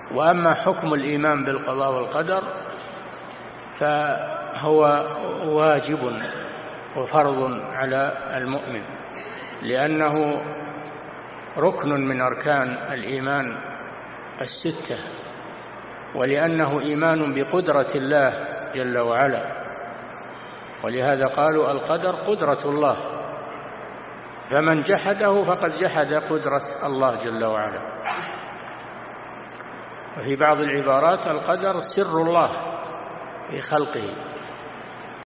وأما حكم الإيمان بالقضاء والقدر فهو واجب وفرض على المؤمن، لأنه ركن من أركان الإيمان الستة، ولأنه إيمان بقدرة الله جل وعلا، ولهذا قالوا القدر قدرة الله، فمن جحده فقد جحد قدرة الله جل وعلا. وفي بعض العبارات القدر سر الله في خلقه،